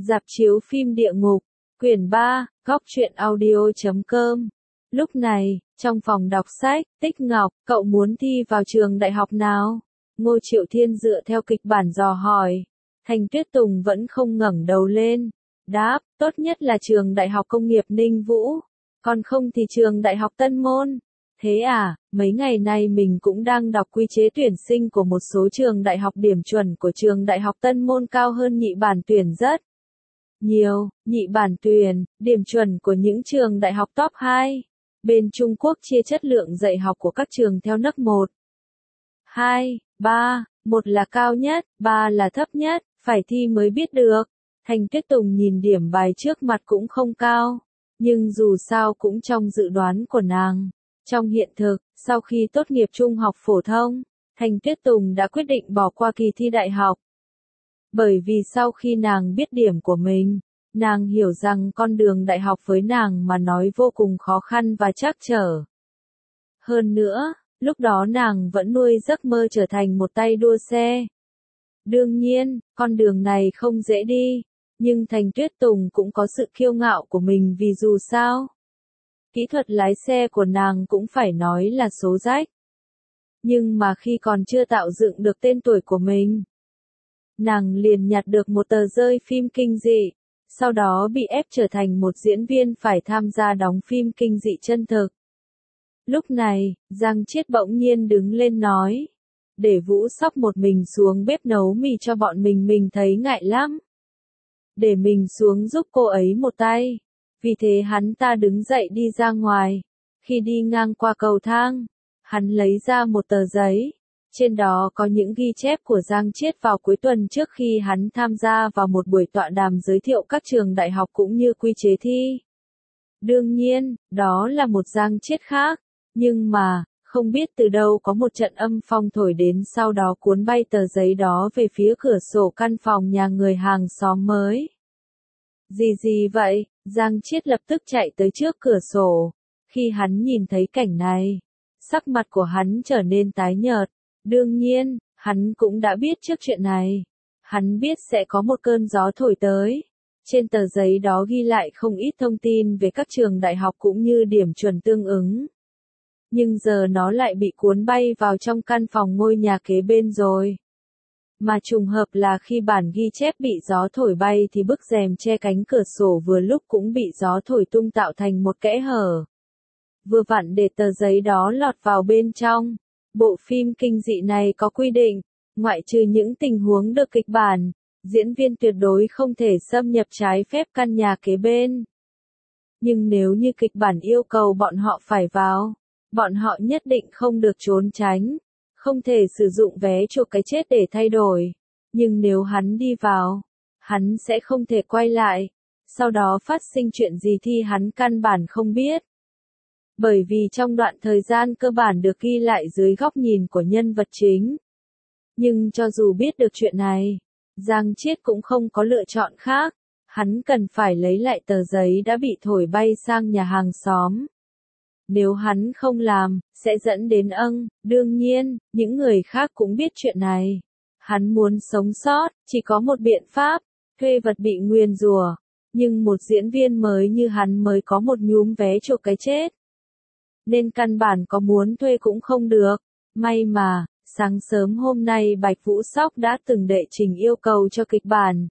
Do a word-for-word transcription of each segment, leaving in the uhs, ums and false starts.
Rạp chiếu phim địa ngục, quyển ba, góc truyện audio chấm com. Lúc này, trong phòng đọc sách, Tích Ngọc, cậu muốn thi vào trường đại học nào? Ngô Triệu Thiên dựa theo kịch bản dò hỏi. Thành Tuyết Tùng vẫn không ngẩng đầu lên. Đáp, tốt nhất là trường Đại học Công nghiệp Ninh Vũ. Còn không thì trường Đại học Tân Môn. Thế à, mấy ngày nay mình cũng đang đọc quy chế tuyển sinh của một số trường đại học, điểm chuẩn của trường Đại học Tân Môn cao hơn nhị bản tuyển rất nhiều. Nhị bản tuyển, điểm chuẩn của những trường đại học top hai. Bên Trung Quốc chia chất lượng dạy học của các trường theo nấc một, hai, ba, một là cao nhất, ba là thấp nhất, phải thi mới biết được. Thành Tuyết Tùng nhìn điểm bài trước mặt cũng không cao, nhưng dù sao cũng trong dự đoán của nàng. Trong hiện thực, sau khi tốt nghiệp trung học phổ thông, Thành Tuyết Tùng đã quyết định bỏ qua kỳ thi đại học. Bởi vì sau khi nàng biết điểm của mình, nàng hiểu rằng con đường đại học với nàng mà nói vô cùng khó khăn và trắc trở. Hơn nữa, lúc đó nàng vẫn nuôi giấc mơ trở thành một tay đua xe. Đương nhiên, con đường này không dễ đi, nhưng Thành Tuyết Tùng cũng có sự kiêu ngạo của mình vì dù sao, kỹ thuật lái xe của nàng cũng phải nói là số rách. Nhưng mà khi còn chưa tạo dựng được tên tuổi của mình, nàng liền nhặt được một tờ rơi phim kinh dị, sau đó bị ép trở thành một diễn viên phải tham gia đóng phim kinh dị chân thực. Lúc này, Giang Chiết bỗng nhiên đứng lên nói, để Vũ Sóc một mình xuống bếp nấu mì cho bọn mình, mình thấy ngại lắm. Để mình xuống giúp cô ấy một tay. Vì thế hắn ta đứng dậy đi ra ngoài. Khi đi ngang qua cầu thang, hắn lấy ra một tờ giấy. Trên đó có những ghi chép của Giang Chiết vào cuối tuần trước khi hắn tham gia vào một buổi tọa đàm giới thiệu các trường đại học cũng như quy chế thi. Đương nhiên, đó là một Giang Chiết khác. Nhưng mà, không biết từ đâu có một trận âm phong thổi đến, sau đó cuốn bay tờ giấy đó về phía cửa sổ căn phòng nhà người hàng xóm mới. Gì gì vậy? Giang Chiết lập tức chạy tới trước cửa sổ. Khi hắn nhìn thấy cảnh này, sắc mặt của hắn trở nên tái nhợt. Đương nhiên, hắn cũng đã biết trước chuyện này. Hắn biết sẽ có một cơn gió thổi tới. Trên tờ giấy đó ghi lại không ít thông tin về các trường đại học cũng như điểm chuẩn tương ứng. Nhưng giờ nó lại bị cuốn bay vào trong căn phòng ngôi nhà kế bên rồi. Mà trùng hợp là khi bản ghi chép bị gió thổi bay thì bức rèm che cánh cửa sổ vừa lúc cũng bị gió thổi tung tạo thành một kẽ hở. Vừa vặn để tờ giấy đó lọt vào bên trong. Bộ phim kinh dị này có quy định, ngoại trừ những tình huống được kịch bản, diễn viên tuyệt đối không thể xâm nhập trái phép căn nhà kế bên. Nhưng nếu như kịch bản yêu cầu bọn họ phải vào, bọn họ nhất định không được trốn tránh, không thể sử dụng vé chuộc cái chết để thay đổi. Nhưng nếu hắn đi vào, hắn sẽ không thể quay lại, sau đó phát sinh chuyện gì thì hắn căn bản không biết. Bởi vì trong đoạn thời gian cơ bản được ghi lại dưới góc nhìn của nhân vật chính. Nhưng cho dù biết được chuyện này, Giang Chiết cũng không có lựa chọn khác, hắn cần phải lấy lại tờ giấy đã bị thổi bay sang nhà hàng xóm. Nếu hắn không làm, sẽ dẫn đến âng, đương nhiên, những người khác cũng biết chuyện này. Hắn muốn sống sót, chỉ có một biện pháp, thuê vật bị nguyền rủa. Nhưng một diễn viên mới như hắn mới có một nhúm vé chuộc cái chết. Nên căn bản có muốn thuê cũng không được. May mà, sáng sớm hôm nay Bạch Vũ Sóc đã từng đệ trình yêu cầu cho kịch bản.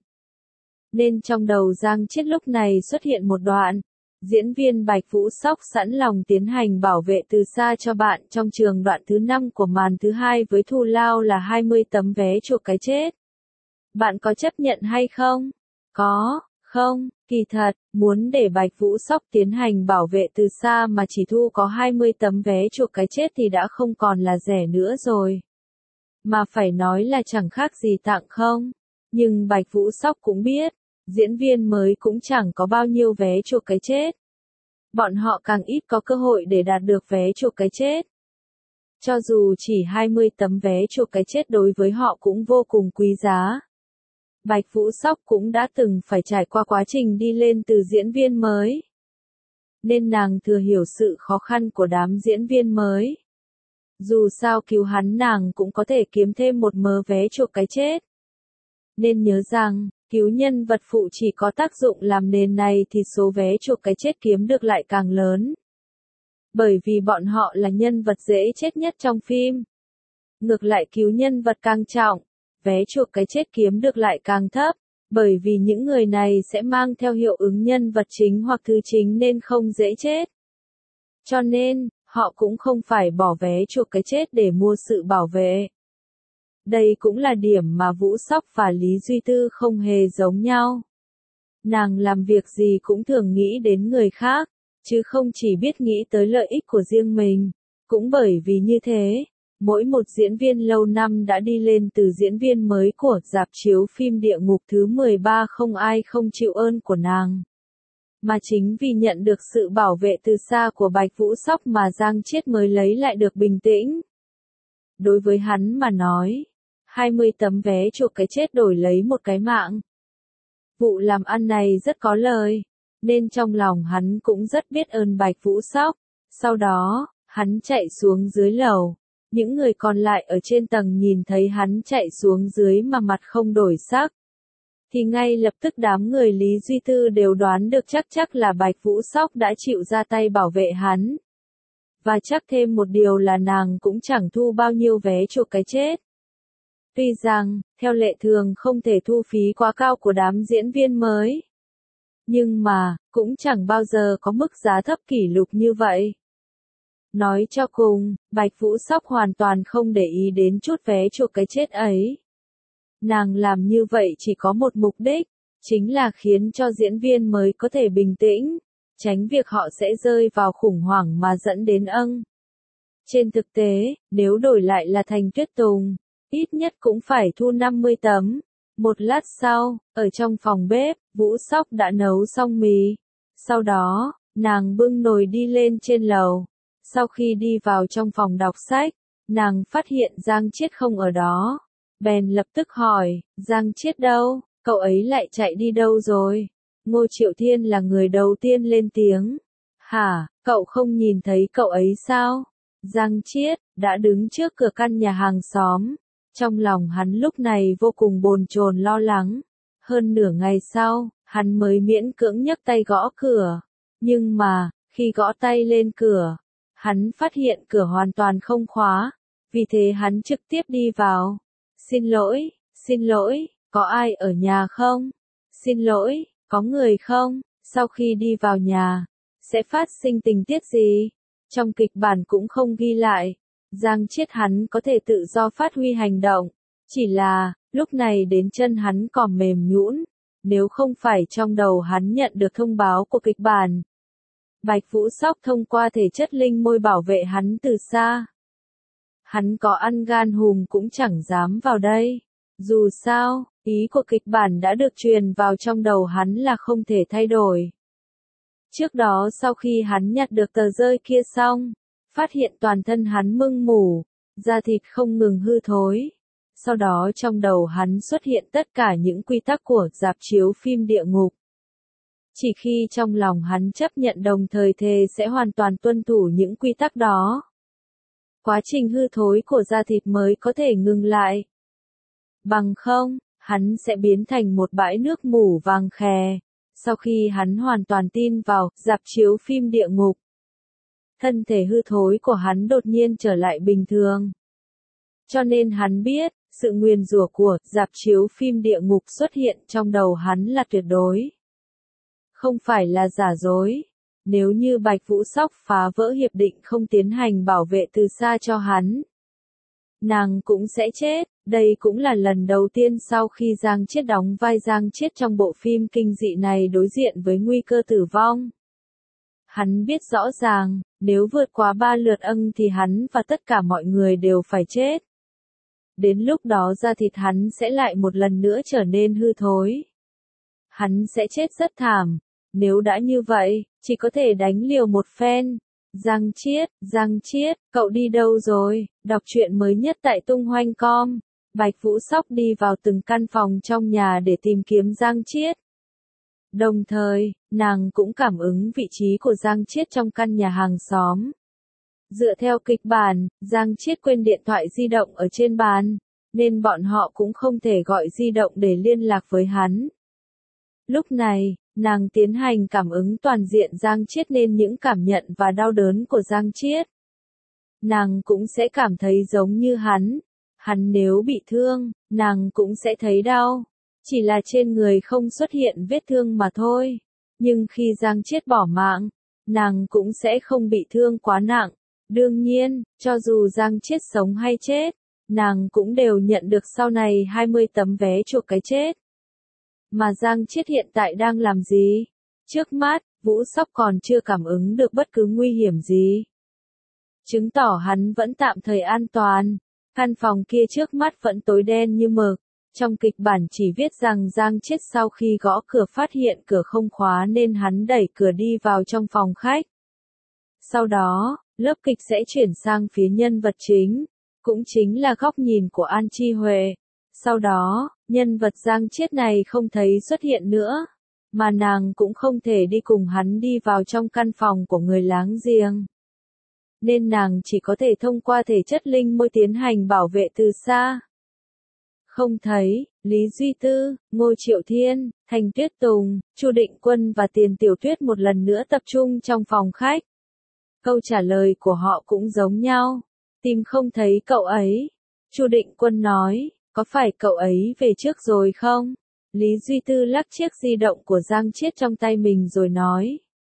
Nên trong đầu Giang Chiết lúc này xuất hiện một đoạn. Diễn viên Bạch Vũ Sóc sẵn lòng tiến hành bảo vệ từ xa cho bạn trong trường đoạn thứ năm của màn thứ hai với thù lao là hai mươi tấm vé chuộc cái chết. Bạn có chấp nhận hay không? Có, không, kỳ thật, muốn để Bạch Vũ Sóc tiến hành bảo vệ từ xa mà chỉ thu có hai mươi tấm vé chuộc cái chết thì đã không còn là rẻ nữa rồi. Mà phải nói là chẳng khác gì tặng không. Nhưng Bạch Vũ Sóc cũng biết, diễn viên mới cũng chẳng có bao nhiêu vé chuộc cái chết. Bọn họ càng ít có cơ hội để đạt được vé chuộc cái chết. Cho dù chỉ hai mươi tấm vé chuộc cái chết đối với họ cũng vô cùng quý giá. Bạch Vũ Sóc cũng đã từng phải trải qua quá trình đi lên từ diễn viên mới. Nên nàng thừa hiểu sự khó khăn của đám diễn viên mới. Dù sao cứu hắn nàng cũng có thể kiếm thêm một mớ vé chuộc cái chết. Nên nhớ rằng, Cứu nhân vật phụ chỉ có tác dụng làm nền này thì số vé chuộc cái chết kiếm được lại càng lớn. Bởi vì bọn họ là nhân vật dễ chết nhất trong phim. Ngược lại cứu nhân vật càng trọng, vé chuộc cái chết kiếm được lại càng thấp, bởi vì những người này sẽ mang theo hiệu ứng nhân vật chính hoặc thứ chính nên không dễ chết. Cho nên, họ cũng không phải bỏ vé chuộc cái chết để mua sự bảo vệ. Đây cũng là điểm mà Vũ Sóc và Lý Duy Tư không hề giống nhau. Nàng làm việc gì cũng thường nghĩ đến người khác, chứ không chỉ biết nghĩ tới lợi ích của riêng mình. Cũng bởi vì như thế, mỗi một diễn viên lâu năm đã đi lên từ diễn viên mới của rạp chiếu phim Địa Ngục thứ mười ba không ai không chịu ơn của nàng. Mà chính vì nhận được sự bảo vệ từ xa của Bạch Vũ Sóc mà Giang Chiết mới lấy lại được bình tĩnh. Đối với hắn mà nói, hai mươi tấm vé chuộc cái chết đổi lấy một cái mạng. Vụ làm ăn này rất có lời, nên trong lòng hắn cũng rất biết ơn Bạch Vũ Sóc. Sau đó, hắn chạy xuống dưới lầu. Những người còn lại ở trên tầng nhìn thấy hắn chạy xuống dưới mà mặt không đổi sắc. Thì ngay lập tức đám người Lý Duy Tư đều đoán được chắc chắc là Bạch Vũ Sóc đã chịu ra tay bảo vệ hắn. Và chắc thêm một điều là nàng cũng chẳng thu bao nhiêu vé chuộc cái chết. Tuy rằng, theo lệ thường không thể thu phí quá cao của đám diễn viên mới. Nhưng mà, cũng chẳng bao giờ có mức giá thấp kỷ lục như vậy. Nói cho cùng, Bạch Vũ Sóc hoàn toàn không để ý đến chút vé chuộc cái chết ấy. Nàng làm như vậy chỉ có một mục đích, chính là khiến cho diễn viên mới có thể bình tĩnh, tránh việc họ sẽ rơi vào khủng hoảng mà dẫn đến âng. Trên thực tế, nếu đổi lại là Thành Tuyết Tùng, ít nhất cũng phải thu năm mươi tấm. Một lát sau, ở trong phòng bếp, Vũ Sóc đã nấu xong mì. Sau đó, nàng bưng nồi đi lên trên lầu. Sau khi đi vào trong phòng đọc sách, nàng phát hiện Giang Chiết không ở đó. Bèn lập tức hỏi, Giang Chiết đâu, cậu ấy lại chạy đi đâu rồi? Ngô Triệu Thiên là người đầu tiên lên tiếng. Hả, cậu không nhìn thấy cậu ấy sao? Giang Chiết đã đứng trước cửa căn nhà hàng xóm. Trong lòng hắn lúc này vô cùng bồn chồn lo lắng. Hơn nửa ngày sau, hắn mới miễn cưỡng nhấc tay gõ cửa. Nhưng mà, khi gõ tay lên cửa, hắn phát hiện cửa hoàn toàn không khóa. Vì thế hắn trực tiếp đi vào. Xin lỗi, xin lỗi, có ai ở nhà không? Xin lỗi, có người không? Sau khi đi vào nhà, sẽ phát sinh tình tiết gì? Trong kịch bản cũng không ghi lại. Giang Chiết hắn có thể tự do phát huy hành động. Chỉ là, lúc này đến chân hắn còn mềm nhũn. Nếu không phải trong đầu hắn nhận được thông báo của kịch bản. Bạch Vũ Sóc thông qua thể chất linh môi bảo vệ hắn từ xa. Hắn có ăn gan hùm cũng chẳng dám vào đây. Dù sao, ý của kịch bản đã được truyền vào trong đầu hắn là không thể thay đổi. Trước đó sau khi hắn nhặt được tờ rơi kia xong, phát hiện toàn thân hắn mưng mủ, da thịt không ngừng hư thối. Sau đó trong đầu hắn xuất hiện tất cả những quy tắc của rạp chiếu phim Địa Ngục. Chỉ khi trong lòng hắn chấp nhận đồng thời thề sẽ hoàn toàn tuân thủ những quy tắc đó, quá trình hư thối của da thịt mới có thể ngừng lại. Bằng không, hắn sẽ biến thành một bãi nước mủ vàng khè. Sau khi hắn hoàn toàn tin vào rạp chiếu phim Địa Ngục, thân thể hư thối của hắn đột nhiên trở lại bình thường. Cho nên hắn biết, sự nguyền rủa của rạp chiếu phim Địa Ngục xuất hiện trong đầu hắn là tuyệt đối. Không phải là giả dối. Nếu như Bạch Vũ Sóc phá vỡ hiệp định không tiến hành bảo vệ từ xa cho hắn, nàng cũng sẽ chết. Đây cũng là lần đầu tiên sau khi Giang Chiết đóng vai Giang Chiết trong bộ phim kinh dị này đối diện với nguy cơ tử vong. Hắn biết rõ ràng, nếu vượt qua ba lượt âng thì hắn và tất cả mọi người đều phải chết. Đến lúc đó da thịt hắn sẽ lại một lần nữa trở nên hư thối. Hắn sẽ chết rất thảm. Nếu đã như vậy, chỉ có thể đánh liều một phen. Giang Chiết, Giang Chiết, cậu đi đâu rồi? Đọc truyện mới nhất tại tung hoanh chấm com. Bạch Vũ Sóc đi vào từng căn phòng trong nhà để tìm kiếm Giang Chiết. Đồng thời, nàng cũng cảm ứng vị trí của Giang Chiết trong căn nhà hàng xóm. Dựa theo kịch bản, Giang Chiết quên điện thoại di động ở trên bàn, nên bọn họ cũng không thể gọi di động để liên lạc với hắn. Lúc này, nàng tiến hành cảm ứng toàn diện Giang Chiết nên những cảm nhận và đau đớn của Giang Chiết. Nàng cũng sẽ cảm thấy giống như hắn. Hắn nếu bị thương, nàng cũng sẽ thấy đau. Chỉ là trên người không xuất hiện vết thương mà thôi. Nhưng khi Giang Chiết bỏ mạng, nàng cũng sẽ không bị thương quá nặng. Đương nhiên, cho dù Giang Chiết sống hay chết, nàng cũng đều nhận được sau này hai mươi tấm vé chuộc cái chết. Mà Giang Chiết hiện tại đang làm gì? Trước mắt, Vũ Sóc còn chưa cảm ứng được bất cứ nguy hiểm gì. Chứng tỏ hắn vẫn tạm thời an toàn. Căn phòng kia trước mắt vẫn tối đen như mực. Trong kịch bản chỉ viết rằng Giang Chiết sau khi gõ cửa phát hiện cửa không khóa nên hắn đẩy cửa đi vào trong phòng khách. Sau đó, lớp kịch sẽ chuyển sang phía nhân vật chính, cũng chính là góc nhìn của An Chi Huệ. Sau đó, nhân vật Giang Chiết này không thấy xuất hiện nữa, mà nàng cũng không thể đi cùng hắn đi vào trong căn phòng của người láng giềng. Nên nàng chỉ có thể thông qua thể chất linh môi tiến hành bảo vệ từ xa. Không thấy, Lý Duy Tư, Ngô Triệu Thiên, Thành Tuyết Tùng, Chu Định Quân và Tiền Tiểu Tuyết một lần nữa tập trung trong phòng khách. Câu trả lời của họ cũng giống nhau. Tìm không thấy cậu ấy. Chu Định Quân nói, có phải cậu ấy về trước rồi không? Lý Duy Tư lắc chiếc di động của Giang Chiết trong tay mình rồi nói.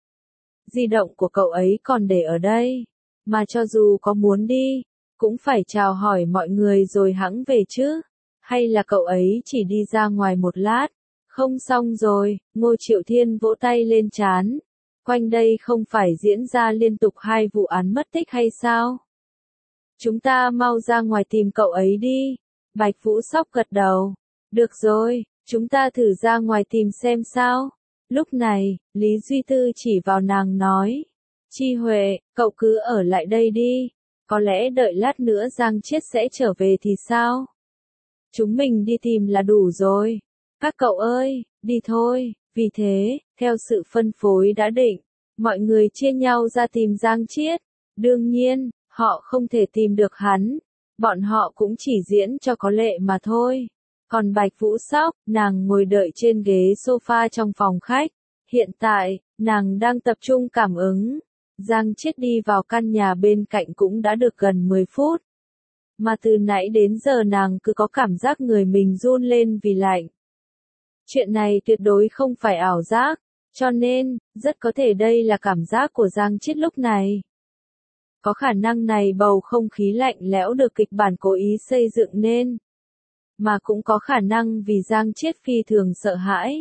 Di động của cậu ấy còn để ở đây. Mà cho dù có muốn đi, cũng phải chào hỏi mọi người rồi hẵng về chứ. Hay là cậu ấy chỉ đi ra ngoài một lát? Không xong rồi, Ngô Triệu Thiên vỗ tay lên trán. Quanh đây không phải diễn ra liên tục hai vụ án mất tích hay sao? Chúng ta mau ra ngoài tìm cậu ấy đi. Bạch Vũ Sóc gật đầu. Được rồi, chúng ta thử ra ngoài tìm xem sao. Lúc này, Lý Duy Tư chỉ vào nàng nói. Chi Huệ, cậu cứ ở lại đây đi. Có lẽ đợi lát nữa Giang Chiết sẽ trở về thì sao? Chúng mình đi tìm là đủ rồi. Các cậu ơi, đi thôi. Vì thế, theo sự phân phối đã định, mọi người chia nhau ra tìm Giang Chiết. Đương nhiên, họ không thể tìm được hắn. Bọn họ cũng chỉ diễn cho có lệ mà thôi. Còn Bạch Vũ Sóc, nàng ngồi đợi trên ghế sofa trong phòng khách. Hiện tại, nàng đang tập trung cảm ứng. Giang Chiết đi vào căn nhà bên cạnh cũng đã được gần mười phút. Mà từ nãy đến giờ nàng cứ có cảm giác người mình run lên vì lạnh. Chuyện này tuyệt đối không phải ảo giác, cho nên, rất có thể đây là cảm giác của Giang Chiết lúc này. Có khả năng này bầu không khí lạnh lẽo được kịch bản cố ý xây dựng nên. Mà cũng có khả năng vì Giang Chiết phi thường sợ hãi.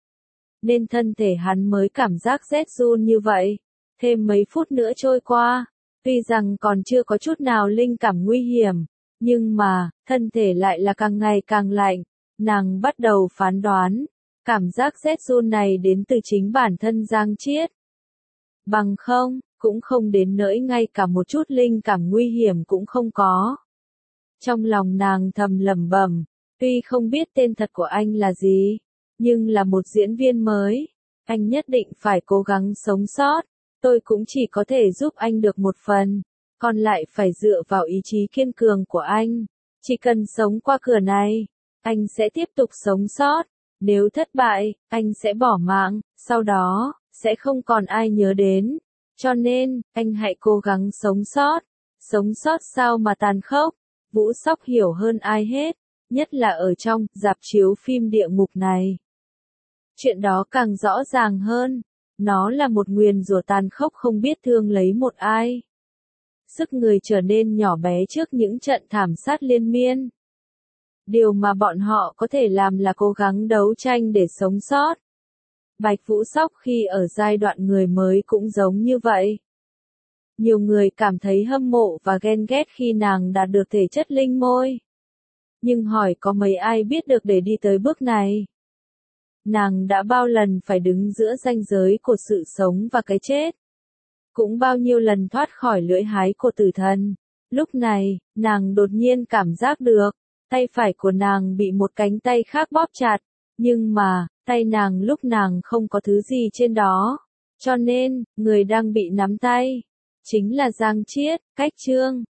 Nên thân thể hắn mới cảm giác rét run như vậy. Thêm mấy phút nữa trôi qua, tuy rằng còn chưa có chút nào linh cảm nguy hiểm, nhưng mà, thân thể lại là càng ngày càng lạnh. Nàng bắt đầu phán đoán, cảm giác rét run này đến từ chính bản thân Giang Chiết. Bằng không, cũng không đến nỗi ngay cả một chút linh cảm nguy hiểm cũng không có. Trong lòng nàng thầm lẩm bẩm, tuy không biết tên thật của anh là gì, nhưng là một diễn viên mới, anh nhất định phải cố gắng sống sót. Tôi cũng chỉ có thể giúp anh được một phần, còn lại phải dựa vào ý chí kiên cường của anh. Chỉ cần sống qua cửa này, anh sẽ tiếp tục sống sót. Nếu thất bại, anh sẽ bỏ mạng, sau đó, sẽ không còn ai nhớ đến. Cho nên, anh hãy cố gắng sống sót. Sống sót sao mà tàn khốc. Vũ Sóc hiểu hơn ai hết, nhất là ở trong rạp chiếu phim địa ngục này. Chuyện đó càng rõ ràng hơn. Nó là một nguyền rủa tàn khốc không biết thương lấy một ai. Sức người trở nên nhỏ bé trước những trận thảm sát liên miên. Điều mà bọn họ có thể làm là cố gắng đấu tranh để sống sót. Bạch Vũ Sóc khi ở giai đoạn người mới cũng giống như vậy. Nhiều người cảm thấy hâm mộ và ghen ghét khi nàng đạt được thể chất linh môi. Nhưng hỏi có mấy ai biết được để đi tới bước này? Nàng đã bao lần phải đứng giữa ranh giới của sự sống và cái chết. Cũng bao nhiêu lần thoát khỏi lưỡi hái của tử thần. Lúc này, nàng đột nhiên cảm giác được, tay phải của nàng bị một cánh tay khác bóp chặt. Nhưng mà, tay nàng lúc nàng không có thứ gì trên đó. Cho nên, người đang bị nắm tay, chính là Giang Chiết, cách chương.